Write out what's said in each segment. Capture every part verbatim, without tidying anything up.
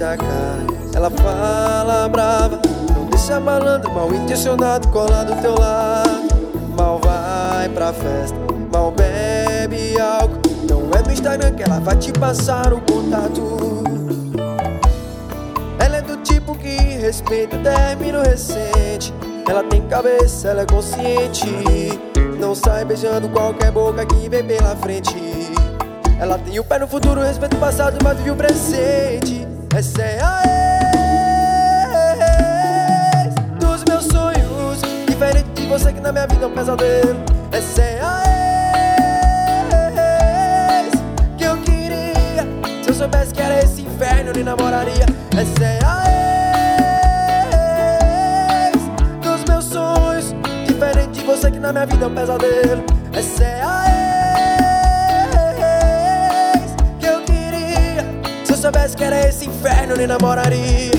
deixa a cara. Ela fala brava, não deixa malandro, mal intencionado colar do teu lado. Mal vai pra festa, mal bebe álcool. Não é do Instagram que ela vai te passar o contato. Ela é do tipo que respeita término recente. Ela tem cabeça, ela é consciente. Não sai beijando qualquer boca que vem pela frente. Ela tem o pé no futuro, respeita o passado, mas vive o presente. Essa é a ex dos meus sonhos, diferente de você que na minha vida é um pesadelo. Essa é a ex que eu queria. Se eu soubesse que era esse inferno, eu nem namoraria. Essa é a ex dos meus sonhos, diferente de você que na minha vida é um pesadelo. Essa é a ex que eu queria. Se eu soubesse que era esse inferno, eu nem namoraria.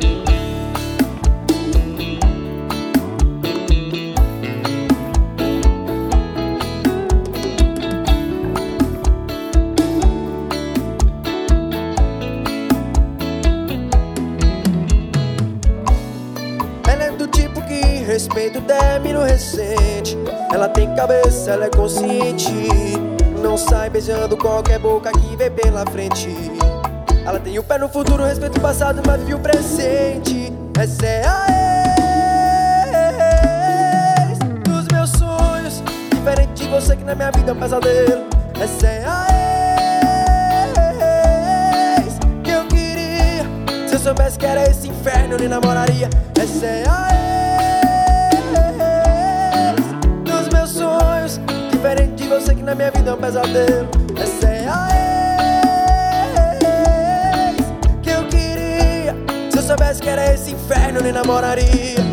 Ela é do tipo que respeita o término recente. Ela tem cabeça, ela é consciente. Não sai beijando qualquer boca que vem pela frente. Ela tem o pé no futuro, respeita o passado, mas vive o presente. Essa é a ex dos meus sonhos, diferente de você que na minha vida é um pesadelo. Essa é a ex que eu queria. Se eu soubesse que era esse inferno, eu nem namoraria. Essa é a ex dos meus sonhos, diferente de você que na minha vida é um pesadelo. Essa é a ex que eu queria. Se eu soubesse que era esse inferno, eu nem namoraria.